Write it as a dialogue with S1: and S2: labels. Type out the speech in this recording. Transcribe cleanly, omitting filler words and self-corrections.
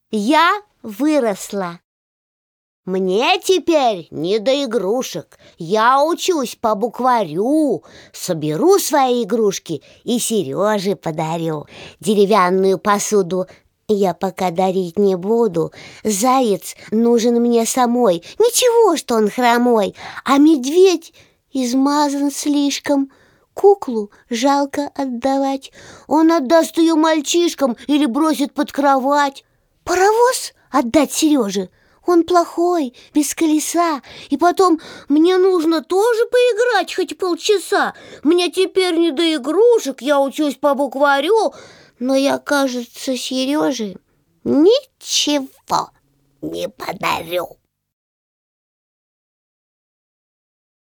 S1: Я выросла. Мне теперь не до игрушек. Я учусь по букварю. Соберу свои игрушки и Сереже подарю. Деревянную посуду я пока дарить не буду. Заяц нужен мне самой. Ничего, что он хромой. А медведь измазан слишком. Куклу жалко отдавать. Он отдаст ее мальчишкам или бросит под кровать. Паровоз отдать Сереже? Он плохой, без колеса. И потом мне нужно тоже поиграть хоть полчаса. Мне теперь не до игрушек, я учусь по букварю. Но я, кажется, Сереже ничего не подарю.